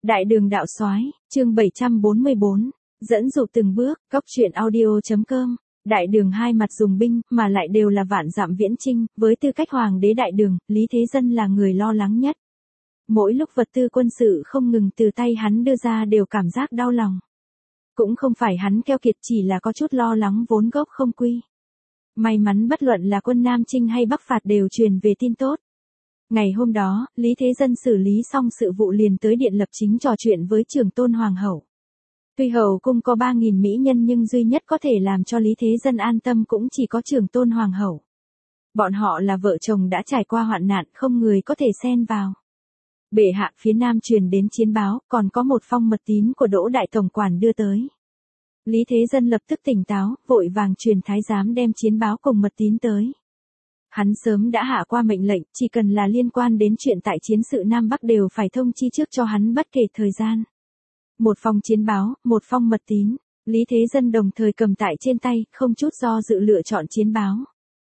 Đại đường đạo soái, chương 744, dẫn dụ từng bước, góc truyện audio.com. Đại đường hai mặt dùng binh, mà lại đều là vạn dặm viễn chinh, với tư cách hoàng đế đại đường, Lý Thế Dân là người lo lắng nhất. Mỗi lúc vật tư quân sự không ngừng từ tay hắn đưa ra đều cảm giác đau lòng. Cũng không phải hắn keo kiệt, chỉ là có chút lo lắng vốn gốc không quy. May mắn bất luận là quân Nam Chinh hay Bắc phạt đều truyền về tin tốt. Ngày hôm đó, Lý Thế Dân xử lý xong sự vụ liền tới điện lập chính trò chuyện với Trường Tôn Hoàng hậu. Tuy hậu cung có 3.000 mỹ nhân nhưng duy nhất có thể làm cho Lý Thế Dân an tâm cũng chỉ có Trường Tôn Hoàng hậu. Bọn họ là vợ chồng đã trải qua hoạn nạn, không người có thể xen vào. Bệ hạ, phía Nam truyền đến chiến báo, còn có một phong mật tín của Đỗ Đại Tổng quản đưa tới. Lý Thế Dân lập tức tỉnh táo, vội vàng truyền thái giám đem chiến báo cùng mật tín tới. Hắn sớm đã hạ qua mệnh lệnh, chỉ cần là liên quan đến chuyện tại chiến sự Nam Bắc đều phải thông chi trước cho hắn bất kể thời gian. Một phong chiến báo, một phong mật tín, Lý Thế Dân đồng thời cầm tại trên tay, không chút do dự lựa chọn chiến báo.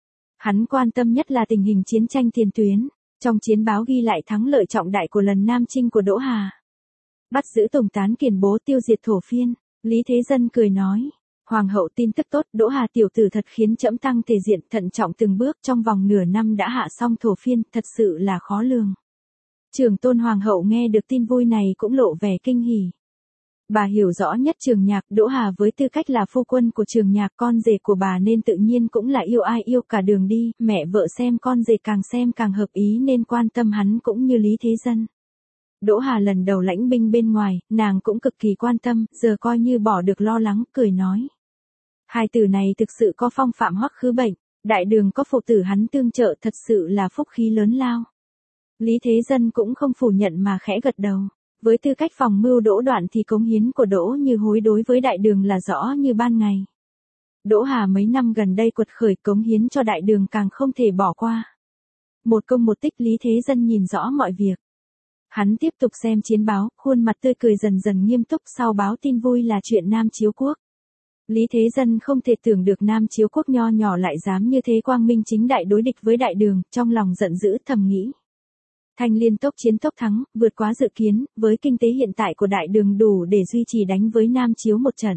Hắn quan tâm nhất là tình hình chiến tranh tiền tuyến, trong chiến báo ghi lại thắng lợi trọng đại của lần Nam Chinh của Đỗ Hà. Bắt giữ Tổng Tán Kiền Bố, tiêu diệt thổ phiên, Lý Thế Dân cười nói. Hoàng hậu, tin tức tốt, Đỗ Hà tiểu tử thật khiến trẫm tăng thể diện, thận trọng từng bước, trong vòng nửa năm đã hạ xong thổ phiên, thật sự là khó lường. Trường Tôn Hoàng hậu nghe được tin vui này cũng lộ vẻ kinh hỉ. Bà hiểu rõ nhất Trường Nhạc, Đỗ Hà với tư cách là phu quân của Trường Nhạc, con rể của bà nên tự nhiên cũng là yêu ai yêu cả đường đi, mẹ vợ xem con rể càng xem càng hợp ý nên quan tâm hắn cũng như Lý Thế Dân. Đỗ Hà lần đầu lãnh binh bên ngoài, nàng cũng cực kỳ quan tâm, giờ coi như bỏ được lo lắng, cười nói. Hai từ này thực sự có phong phạm hoắc khứ bệnh, đại đường có phụ tử hắn tương trợ thật sự là phúc khí lớn lao. Lý Thế Dân cũng không phủ nhận mà khẽ gật đầu. Với tư cách phòng mưu Đỗ Đoạn thì cống hiến của Đỗ Như Hối đối với đại đường là rõ như ban ngày. Đỗ Hà mấy năm gần đây quật khởi, cống hiến cho đại đường càng không thể bỏ qua. Một công một tích, Lý Thế Dân nhìn rõ mọi việc. Hắn tiếp tục xem chiến báo, khuôn mặt tươi cười dần dần nghiêm túc, sau báo tin vui là chuyện Nam Chiếu Quốc. Lý Thế Dân không thể tưởng được Nam Chiếu Quốc nho nhỏ lại dám như thế quang minh chính đại đối địch với đại đường, trong lòng giận dữ thầm nghĩ. Thanh Liên tốc chiến tốc thắng, vượt quá dự kiến, với kinh tế hiện tại của đại đường đủ để duy trì đánh với Nam Chiếu một trận.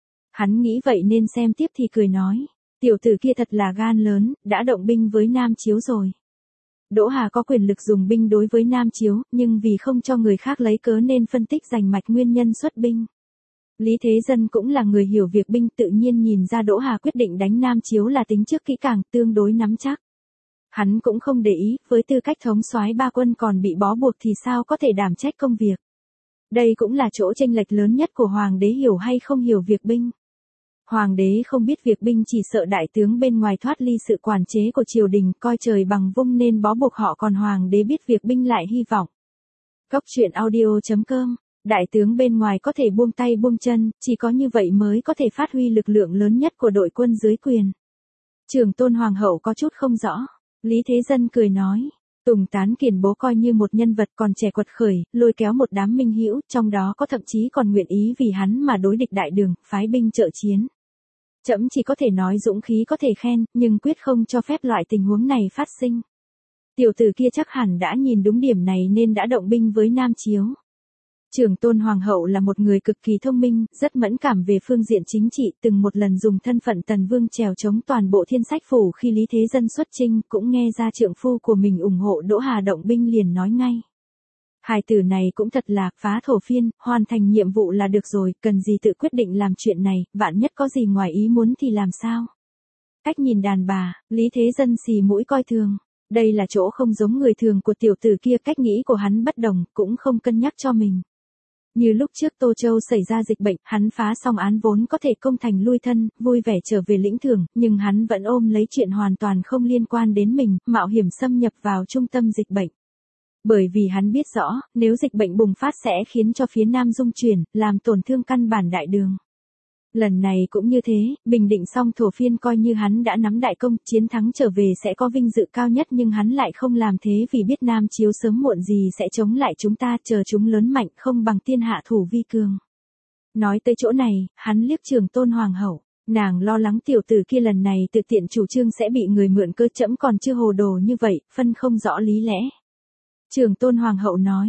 Hắn nghĩ vậy nên xem tiếp thì cười nói, tiểu tử kia thật là gan lớn, đã động binh với Nam Chiếu rồi. Đỗ Hà có quyền lực dùng binh đối với Nam Chiếu, nhưng vì không cho người khác lấy cớ nên phân tích rành mạch nguyên nhân xuất binh. Lý Thế Dân cũng là người hiểu việc binh, tự nhiên nhìn ra Đỗ Hà quyết định đánh Nam Chiếu là tính trước kỹ càng, tương đối nắm chắc. Hắn cũng không để ý, với tư cách thống soái ba quân còn bị bó buộc thì sao có thể đảm trách công việc. Đây cũng là chỗ chênh lệch lớn nhất của hoàng đế hiểu hay không hiểu việc binh. Hoàng đế không biết việc binh chỉ sợ đại tướng bên ngoài thoát ly sự quản chế của triều đình, coi trời bằng vung nên bó buộc họ, còn hoàng đế biết việc binh lại hy vọng. Góc truyện audio.com. Đại tướng bên ngoài có thể buông tay buông chân, chỉ có như vậy mới có thể phát huy lực lượng lớn nhất của đội quân dưới quyền. Trường Tôn Hoàng hậu có chút không rõ. Lý Thế Dân cười nói, Tùng Tán Kiền Bố coi như một nhân vật còn trẻ quật khởi, lôi kéo một đám minh hữu, trong đó có thậm chí còn nguyện ý vì hắn mà đối địch đại đường, phái binh trợ chiến. Trẫm chỉ có thể nói dũng khí có thể khen, nhưng quyết không cho phép loại tình huống này phát sinh. Tiểu tử kia chắc hẳn đã nhìn đúng điểm này nên đã động binh với Nam Chiếu. Trường Tôn Hoàng hậu là một người cực kỳ thông minh, rất mẫn cảm về phương diện chính trị, từng một lần dùng thân phận Tần Vương trèo chống toàn bộ Thiên Sách phủ khi Lý Thế Dân xuất chinh, cũng nghe ra trượng phu của mình ủng hộ Đỗ Hà động binh liền nói ngay. Hai từ này cũng thật là, phá thổ phiên, hoàn thành nhiệm vụ là được rồi, cần gì tự quyết định làm chuyện này, vạn nhất có gì ngoài ý muốn thì làm sao? Cách nhìn đàn bà, Lý Thế Dân xì mũi coi thường. Đây là chỗ không giống người thường của tiểu tử kia, cách nghĩ của hắn bất đồng, cũng không cân nhắc cho mình. Như lúc trước Tô Châu xảy ra dịch bệnh, hắn phá xong án vốn có thể công thành lui thân, vui vẻ trở về lĩnh thưởng, nhưng hắn vẫn ôm lấy chuyện hoàn toàn không liên quan đến mình, mạo hiểm xâm nhập vào trung tâm dịch bệnh. Bởi vì hắn biết rõ, nếu dịch bệnh bùng phát sẽ khiến cho phía Nam rung chuyển, làm tổn thương căn bản đại đường. Lần này cũng như thế, bình định xong thổ phiên coi như hắn đã nắm đại công, chiến thắng trở về sẽ có vinh dự cao nhất, nhưng hắn lại không làm thế vì biết Nam Chiếu sớm muộn gì sẽ chống lại chúng ta, chờ chúng lớn mạnh không bằng tiên hạ thủ vi cường. Nói tới chỗ này, hắn liếc Trường Tôn Hoàng hậu, nàng lo lắng tiểu tử kia lần này tự tiện chủ trương sẽ bị người mượn cơ, trẫm còn chưa hồ đồ như vậy, phân không rõ lý lẽ. Trường Tôn Hoàng hậu nói,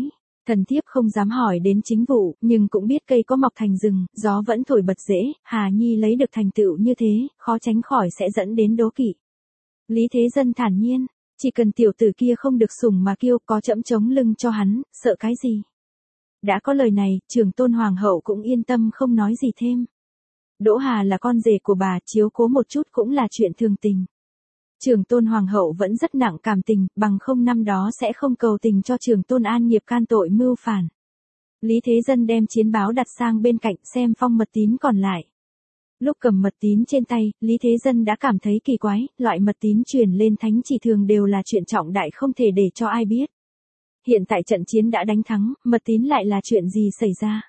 Thần thiếp không dám hỏi đến chính vụ, nhưng cũng biết cây có mọc thành rừng, gió vẫn thổi bật rễ, Hà Nhi lấy được thành tựu như thế, khó tránh khỏi sẽ dẫn đến đố kỵ. Lý Thế Dân thản nhiên, chỉ cần tiểu tử kia không được sủng mà kiêu, có trẫm chống lưng cho hắn, sợ cái gì. Đã có lời này, Trường Tôn Hoàng hậu cũng yên tâm không nói gì thêm. Đỗ Hà là con rể của bà, chiếu cố một chút cũng là chuyện thường tình. Trường Tôn Hoàng hậu vẫn rất nặng cảm tình, bằng không năm đó sẽ không cầu tình cho Trường Tôn An Nghiệp can tội mưu phản. Lý Thế Dân đem chiến báo đặt sang bên cạnh xem phong mật tín còn lại. Lúc cầm mật tín trên tay, Lý Thế Dân đã cảm thấy kỳ quái, loại mật tín truyền lên thánh chỉ thường đều là chuyện trọng đại không thể để cho ai biết. Hiện tại trận chiến đã đánh thắng, mật tín lại là chuyện gì xảy ra?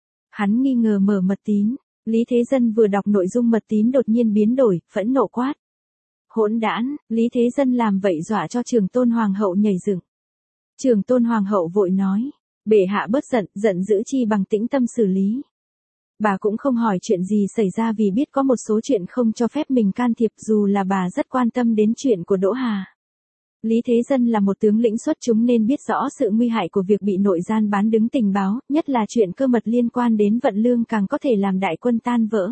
Hắn nghi ngờ mở mật tín, Lý Thế Dân vừa đọc nội dung mật tín đột nhiên biến đổi, phẫn nộ quát. Hỗn đản, Lý Thế Dân làm vậy dọa cho Trường Tôn Hoàng hậu nhảy dựng. Trường Tôn Hoàng hậu vội nói, bệ hạ bớt giận, giận dữ chi bằng tĩnh tâm xử lý. Bà cũng không hỏi chuyện gì xảy ra vì biết có một số chuyện không cho phép mình can thiệp dù là bà rất quan tâm đến chuyện của Đỗ Hà. Lý Thế Dân là một tướng lĩnh xuất chúng nên biết rõ sự nguy hại của việc bị nội gian bán đứng tình báo, nhất là chuyện cơ mật liên quan đến vận lương càng có thể làm đại quân tan vỡ.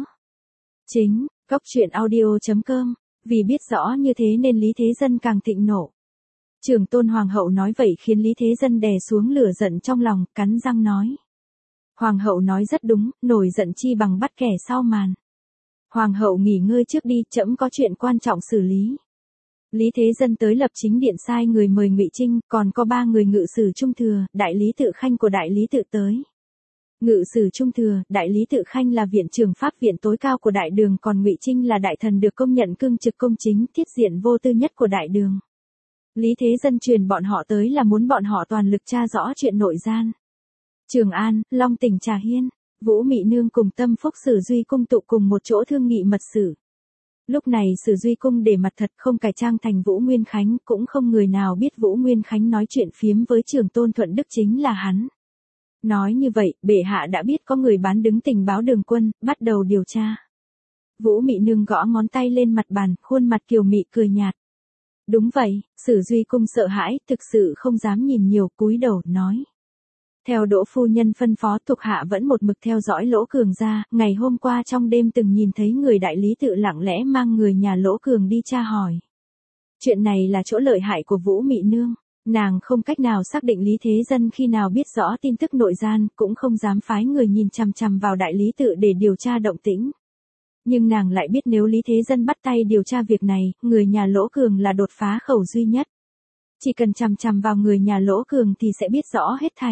Chính, goctruyện.audio.com, vì biết rõ như thế nên Lý Thế Dân càng thịnh nộ. Trường Tôn Hoàng hậu nói vậy khiến Lý Thế Dân đè xuống lửa giận trong lòng, cắn răng nói. Hoàng hậu nói rất đúng, nổi giận chi bằng bắt kẻ sau màn. Hoàng hậu nghỉ ngơi trước đi, trẫm có chuyện quan trọng xử lý. Lý Thế Dân tới lập chính điện sai người mời Ngụy Trinh, còn có 3 người ngự sử trung thừa, đại lý tự khanh của đại lý tự tới. Ngự sử trung thừa, đại lý tự khanh là viện trưởng pháp viện tối cao của đại đường, còn Ngụy Trinh là đại thần được công nhận cương trực công chính, thiết diện vô tư nhất của đại đường. Lý Thế Dân truyền bọn họ tới là muốn bọn họ toàn lực tra rõ chuyện nội gian. Trường An, Long Tỉnh Trà Hiên, Vũ Mị Nương cùng Tâm Phúc Sử Duy cung tụ cùng một chỗ thương nghị mật sử. Lúc này Sử Duy cung để mặt thật không cải trang thành Vũ Nguyên Khánh, cũng không người nào biết Vũ Nguyên Khánh nói chuyện phiếm với Trường Tôn Thuận Đức chính là hắn. Nói như vậy, bệ hạ đã biết có người bán đứng tình báo Đường Quân, bắt đầu điều tra. Vũ Mị Nương gõ ngón tay lên mặt bàn, khuôn mặt kiều mị cười nhạt. Đúng vậy, Sử Duy cung sợ hãi, thực sự không dám nhìn nhiều, cúi đầu nói. Theo Đỗ phu nhân phân phó, thuộc hạ vẫn một mực theo dõi Lỗ Cường ra, ngày hôm qua trong đêm từng nhìn thấy người đại lý tự lặng lẽ mang người nhà Lỗ Cường đi tra hỏi. Chuyện này là chỗ lợi hại của Vũ Mị Nương, nàng không cách nào xác định Lý Thế Dân khi nào biết rõ tin tức nội gian, cũng không dám phái người nhìn chằm chằm vào đại lý tự để điều tra động tĩnh. Nhưng nàng lại biết nếu Lý Thế Dân bắt tay điều tra việc này, người nhà Lỗ Cường là đột phá khẩu duy nhất. Chỉ cần chằm chằm vào người nhà Lỗ Cường thì sẽ biết rõ hết thảy.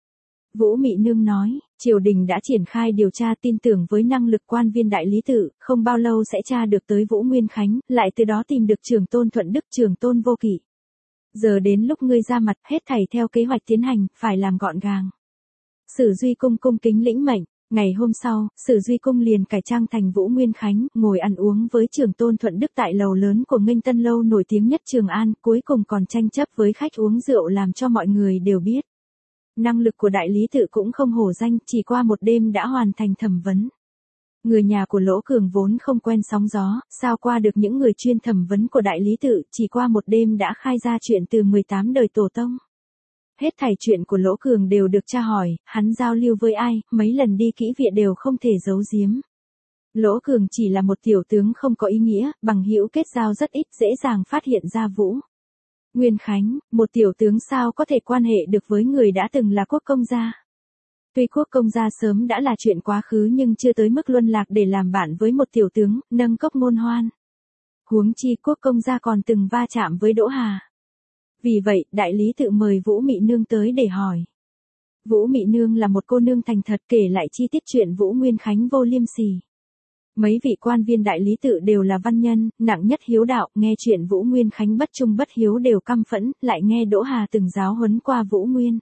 Vũ Mị Nương nói, triều đình đã triển khai điều tra, tin tưởng với năng lực quan viên đại lý tự, không bao lâu sẽ tra được tới Vũ Nguyên Khánh, lại từ đó tìm được Trường Tôn Thuận Đức, Trường Tôn Vô Kỵ. Giờ đến lúc ngươi ra mặt, hết thảy theo kế hoạch tiến hành, phải làm gọn gàng. Sử Duy cung cung kính lĩnh mệnh. Ngày hôm sau, Sử Duy cung liền cải trang thành Vũ Nguyên Khánh, ngồi ăn uống với Trường Tôn Thuận Đức tại lầu lớn của Nghênh Tân lâu nổi tiếng nhất Trường An, cuối cùng còn tranh chấp với khách uống rượu làm cho mọi người đều biết. Năng lực của đại lý tự cũng không hổ danh, chỉ qua một đêm đã hoàn thành thẩm vấn. Người nhà của Lỗ Cường vốn không quen sóng gió, sao qua được những người chuyên thẩm vấn của đại lý tự, chỉ qua một đêm đã khai ra chuyện từ 18 đời tổ tông. Hết thảy chuyện của Lỗ Cường đều được tra hỏi, hắn giao lưu với ai, mấy lần đi kỹ viện đều không thể giấu giếm. Lỗ Cường chỉ là một tiểu tướng không có ý nghĩa, bằng hữu kết giao rất ít, dễ dàng phát hiện ra Vũ Nguyên Khánh, một tiểu tướng sao có thể quan hệ được với người đã từng là quốc công gia. Tuy quốc công gia sớm đã là chuyện quá khứ nhưng chưa tới mức luân lạc để làm bạn với một tiểu tướng, nâng cốc ngôn hoan. Huống chi quốc công gia còn từng va chạm với Đỗ Hà. Vì vậy, đại lý tự mời Vũ Mị Nương tới để hỏi. Vũ Mị Nương là một cô nương thành thật kể lại chi tiết chuyện Vũ Nguyên Khánh vô liêm sỉ. Mấy vị quan viên đại lý tự đều là văn nhân, nặng nhất hiếu đạo, nghe chuyện Vũ Nguyên Khánh bất trung bất hiếu đều căm phẫn, lại nghe Đỗ Hà từng giáo huấn qua Vũ Nguyên.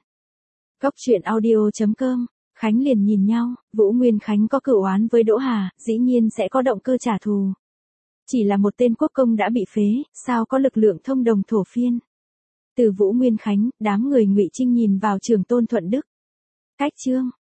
Goctruyện.audio.com, Khánh liền nhìn nhau, Vũ Nguyên Khánh có cửu oán với Đỗ Hà, dĩ nhiên sẽ có động cơ trả thù. Chỉ là một tên quốc công đã bị phế, sao có lực lượng thông đồng thổ phiên. Từ Vũ Nguyên Khánh, đám người Ngụy Trinh nhìn vào Trường Tôn Thuận Đức. Cách chương